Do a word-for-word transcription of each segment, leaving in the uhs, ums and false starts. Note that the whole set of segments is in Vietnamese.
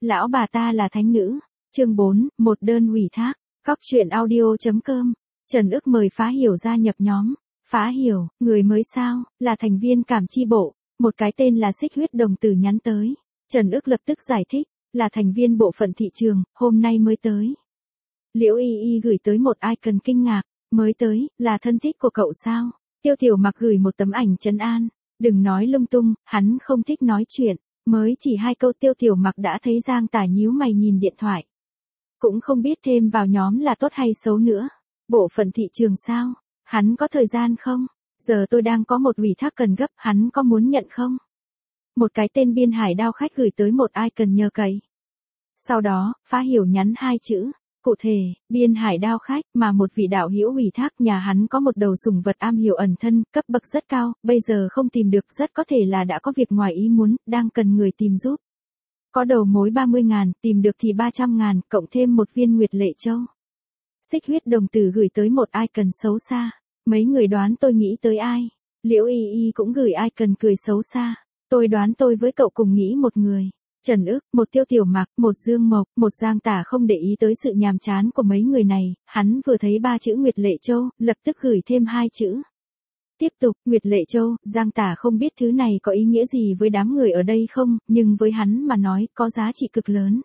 Lão bà ta là thánh nữ. Chương bốn, một đơn ủy thác. Cóc truyện audio.com. Trần Ức mời Phá Hiểu gia nhập nhóm. Phá Hiểu, người mới sao, là thành viên cảm chi bộ. Một cái tên là Xích Huyết Đồng Tử nhắn tới. Trần Ức lập tức giải thích, là thành viên bộ phận thị trường, hôm nay mới tới. Liễu Y Y gửi tới một icon kinh ngạc, mới tới, là thân thích của cậu sao? Tiêu Tiểu Mặc gửi một tấm ảnh trấn an, đừng nói lung tung, hắn không thích nói chuyện. Mới chỉ hai câu Tiêu Tiểu Mặc đã thấy Giang Tả nhíu mày nhìn điện thoại. Cũng không biết thêm vào nhóm là tốt hay xấu nữa. Bộ phận thị trường sao? Hắn có thời gian không? Giờ tôi đang có một ủy thác cần gấp, hắn có muốn nhận không? Một cái tên Biên Hải Đao khách gửi tới một icon nhờ cậy. Sau đó, Phá Hiểu nhắn hai chữ. Cụ thể, Biên Hải Đao khách, mà một vị đạo hữu ủy thác nhà hắn có một đầu sủng vật am hiểu ẩn thân, cấp bậc rất cao, bây giờ không tìm được, rất có thể là đã có việc ngoài ý muốn, đang cần người tìm giúp. Có đầu mối ba mươi ngàn, tìm được thì ba trăm ngàn, cộng thêm một viên Nguyệt Lệ Châu. Xích Huyết Đồng Tử gửi tới một icon xấu xa. Mấy người đoán tôi nghĩ tới ai? Liễu Y Y cũng gửi icon cười xấu xa. Tôi đoán tôi với cậu cùng nghĩ một người. Trần Ức, một Tiêu Tiểu Mặc, một Dương Mộc, một Giang Tả không để ý tới sự nhàm chán của mấy người này, hắn vừa thấy ba chữ Nguyệt Lệ Châu, lập tức gửi thêm hai chữ. Tiếp tục, Nguyệt Lệ Châu, Giang Tả không biết thứ này có ý nghĩa gì với đám người ở đây không, nhưng với hắn mà nói, có giá trị cực lớn.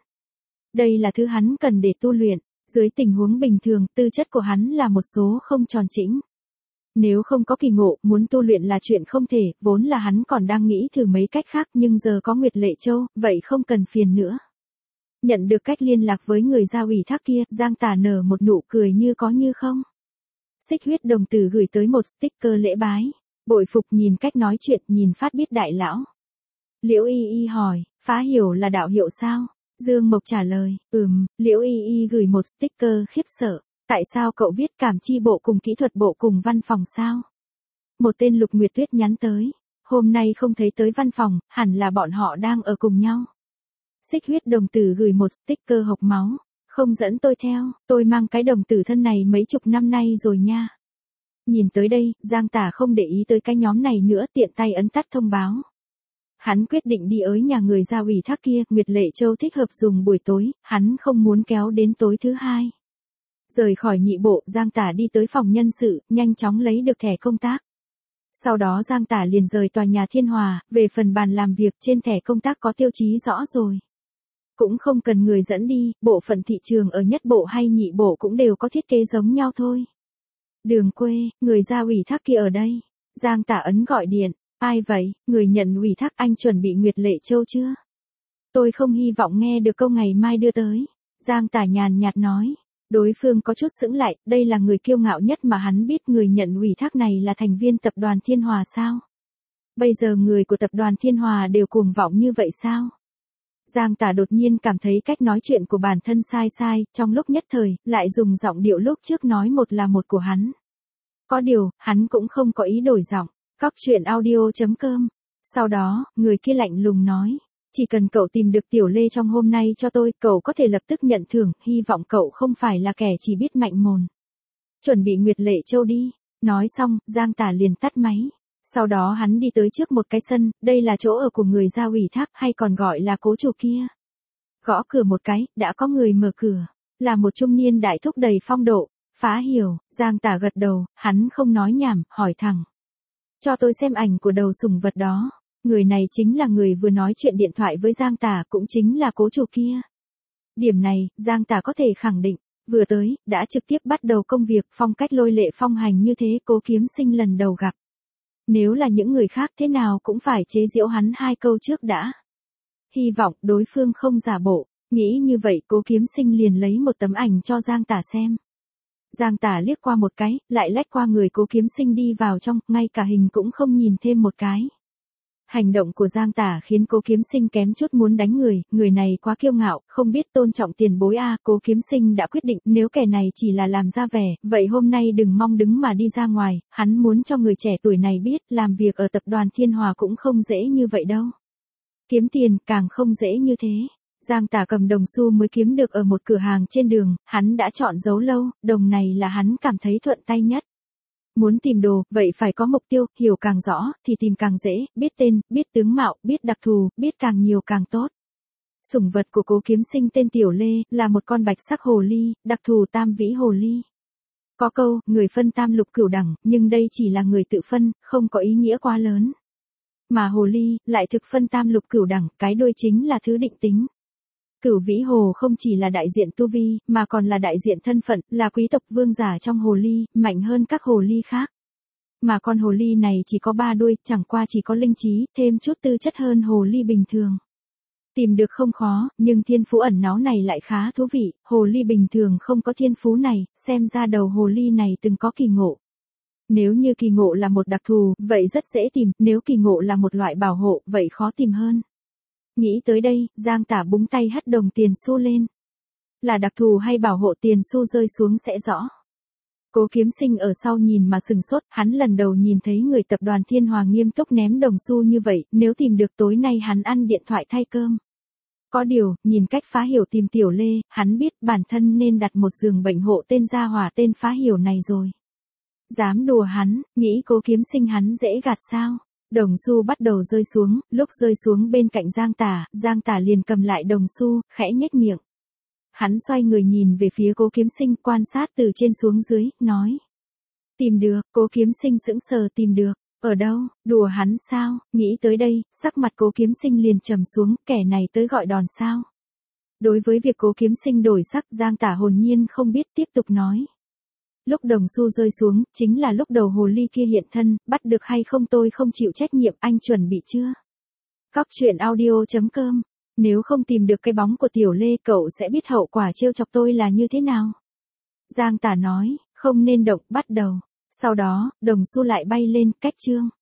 Đây là thứ hắn cần để tu luyện, dưới tình huống bình thường, tư chất của hắn là một số không tròn chỉnh. Nếu không có kỳ ngộ, muốn tu luyện là chuyện không thể, vốn là hắn còn đang nghĩ thử mấy cách khác nhưng giờ có Nguyệt Lệ Châu, vậy không cần phiền nữa. Nhận được cách liên lạc với người giao ủy thác kia, Giang Tả nở một nụ cười như có như không. Xích Huyết Đồng Tử gửi tới một sticker lễ bái. Bội phục nhìn cách nói chuyện, nhìn phát biết đại lão. Liễu Y Y hỏi, Phá Hiểu là đạo hiệu sao? Dương Mộc trả lời, ừm, Liễu Y Y gửi một sticker khiếp sợ. Tại sao cậu viết cảm chi bộ cùng kỹ thuật bộ cùng văn phòng sao? Một tên Lục Nguyệt Tuyết nhắn tới. Hôm nay không thấy tới văn phòng, hẳn là bọn họ đang ở cùng nhau. Xích Huyết Đồng Tử gửi một sticker hộc máu. Không dẫn tôi theo, tôi mang cái đồng tử thân này mấy chục năm nay rồi nha. Nhìn tới đây, Giang Tả không để ý tới cái nhóm này nữa, tiện tay ấn tắt thông báo. Hắn quyết định đi ới nhà người giao ủy thác kia, Nguyệt Lệ Châu thích hợp dùng buổi tối, hắn không muốn kéo đến tối thứ hai. Rời khỏi nhị bộ, Giang Tả đi tới phòng nhân sự, nhanh chóng lấy được thẻ công tác. Sau đó Giang Tả liền rời tòa nhà Thiên Hòa, về phần bàn làm việc trên thẻ công tác có tiêu chí rõ rồi. Cũng không cần người dẫn đi, bộ phận thị trường ở nhất bộ hay nhị bộ cũng đều có thiết kế giống nhau thôi. Đường quê, người giao ủy thác kia ở đây. Giang Tả ấn gọi điện, ai vậy, người nhận ủy thác, anh chuẩn bị Nguyệt Lệ Châu chưa? Tôi không hy vọng nghe được câu ngày mai đưa tới. Giang Tả nhàn nhạt nói. Đối phương có chút sững lại, đây là người kiêu ngạo nhất mà hắn biết, người nhận ủy thác này là thành viên tập đoàn Thiên Hòa sao? Bây giờ người của tập đoàn Thiên Hòa đều cuồng vọng như vậy sao? Giang Tả đột nhiên cảm thấy cách nói chuyện của bản thân sai sai, trong lúc nhất thời, lại dùng giọng điệu lúc trước nói một là một của hắn. Có điều, hắn cũng không có ý đổi giọng. Cóc truyện audio.com. Sau đó, người kia lạnh lùng nói. Chỉ cần cậu tìm được Tiểu Lê trong hôm nay cho tôi, cậu có thể lập tức nhận thưởng, hy vọng cậu không phải là kẻ chỉ biết mạnh mồm. Chuẩn bị Nguyệt Lệ Châu đi. Nói xong, Giang Tả liền tắt máy. Sau đó hắn đi tới trước một cái sân, đây là chỗ ở của người giao ủy thác hay còn gọi là cố chủ kia. Gõ cửa một cái, đã có người mở cửa. Là một trung niên đại thúc đầy phong độ. Phá Hiểu, Giang Tả gật đầu, hắn không nói nhảm, hỏi thẳng. Cho tôi xem ảnh của đầu sủng vật đó. Người này chính là người vừa nói chuyện điện thoại với Giang Tả, cũng chính là cố chủ kia. Điểm này, Giang Tả có thể khẳng định, vừa tới, đã trực tiếp bắt đầu công việc, phong cách lôi lệ phong hành như thế, Cố Kiếm Sinh lần đầu gặp. Nếu là những người khác thế nào cũng phải chế giễu hắn hai câu trước đã. Hy vọng đối phương không giả bộ, nghĩ như vậy Cố Kiếm Sinh liền lấy một tấm ảnh cho Giang Tả xem. Giang Tả liếc qua một cái, lại lách qua người Cố Kiếm Sinh đi vào trong, ngay cả hình cũng không nhìn thêm một cái. Hành động của Giang Tả khiến Cố Kiếm Sinh kém chút muốn đánh người, người này quá kiêu ngạo, không biết tôn trọng tiền bối a. Cố Kiếm Sinh đã quyết định, nếu kẻ này chỉ là làm ra vẻ, vậy hôm nay đừng mong đứng mà đi ra ngoài, hắn muốn cho người trẻ tuổi này biết, làm việc ở tập đoàn Thiên Hòa cũng không dễ như vậy đâu. Kiếm tiền càng không dễ như thế. Giang Tả cầm đồng xu mới kiếm được ở một cửa hàng trên đường, hắn đã chọn giấu lâu, đồng này là hắn cảm thấy thuận tay nhất. Muốn tìm đồ, vậy phải có mục tiêu, hiểu càng rõ, thì tìm càng dễ, biết tên, biết tướng mạo, biết đặc thù, biết càng nhiều càng tốt. Sủng vật của Cố Kiếm Sinh tên Tiểu Lê, là một con bạch sắc hồ ly, đặc thù tam vĩ hồ ly. Có câu, người phân tam lục cửu đẳng, nhưng đây chỉ là người tự phân, không có ý nghĩa quá lớn. Mà hồ ly, lại thực phân tam lục cửu đẳng, cái đuôi chính là thứ định tính. Cửu vĩ hồ không chỉ là đại diện tu vi, mà còn là đại diện thân phận, là quý tộc vương giả trong hồ ly, mạnh hơn các hồ ly khác. Mà con hồ ly này chỉ có ba đuôi, chẳng qua chỉ có linh trí, thêm chút tư chất hơn hồ ly bình thường. Tìm được không khó, nhưng thiên phú ẩn náu này lại khá thú vị, hồ ly bình thường không có thiên phú này, xem ra đầu hồ ly này từng có kỳ ngộ. Nếu như kỳ ngộ là một đặc thù, vậy rất dễ tìm, nếu kỳ ngộ là một loại bảo hộ, vậy khó tìm hơn. Nghĩ tới đây, Giang Tả búng tay hất đồng tiền xu lên. Là đặc thù hay bảo hộ, tiền xu rơi xuống sẽ rõ. Cố Kiếm Sinh ở sau nhìn mà sừng sốt, hắn lần đầu nhìn thấy người tập đoàn Thiên Hòa nghiêm túc ném đồng xu như vậy, nếu tìm được tối nay hắn ăn điện thoại thay cơm. Có điều, nhìn cách Phá Hiểu tìm Tiểu Lê, hắn biết bản thân nên đặt một giường bệnh hộ tên gia hỏa tên Phá Hiểu này rồi. Dám đùa hắn, nghĩ Cố Kiếm Sinh hắn dễ gạt sao? Đồng xu bắt đầu rơi xuống, lúc rơi xuống bên cạnh Giang Tả, Giang Tả liền cầm lại đồng xu, khẽ nhếch miệng. Hắn xoay người nhìn về phía Cố Kiếm Sinh, quan sát từ trên xuống dưới, nói. Tìm được, Cố Kiếm Sinh sững sờ, tìm được. Ở đâu, đùa hắn sao? Nghĩ tới đây, sắc mặt Cố Kiếm Sinh liền trầm xuống, kẻ này tới gọi đòn sao? Đối với việc Cố Kiếm Sinh đổi sắc, Giang Tả hồn nhiên không biết, tiếp tục nói. Lúc đồng xu rơi xuống, chính là lúc đầu hồ ly kia hiện thân, bắt được hay không tôi không chịu trách nhiệm, anh chuẩn bị chưa? Cóc truyện audio chấm com. Nếu không tìm được cái bóng của Tiểu Lê, cậu sẽ biết hậu quả trêu chọc tôi là như thế nào. Giang Tả nói, không nên động, bắt đầu. Sau đó, đồng xu lại bay lên, cách chương.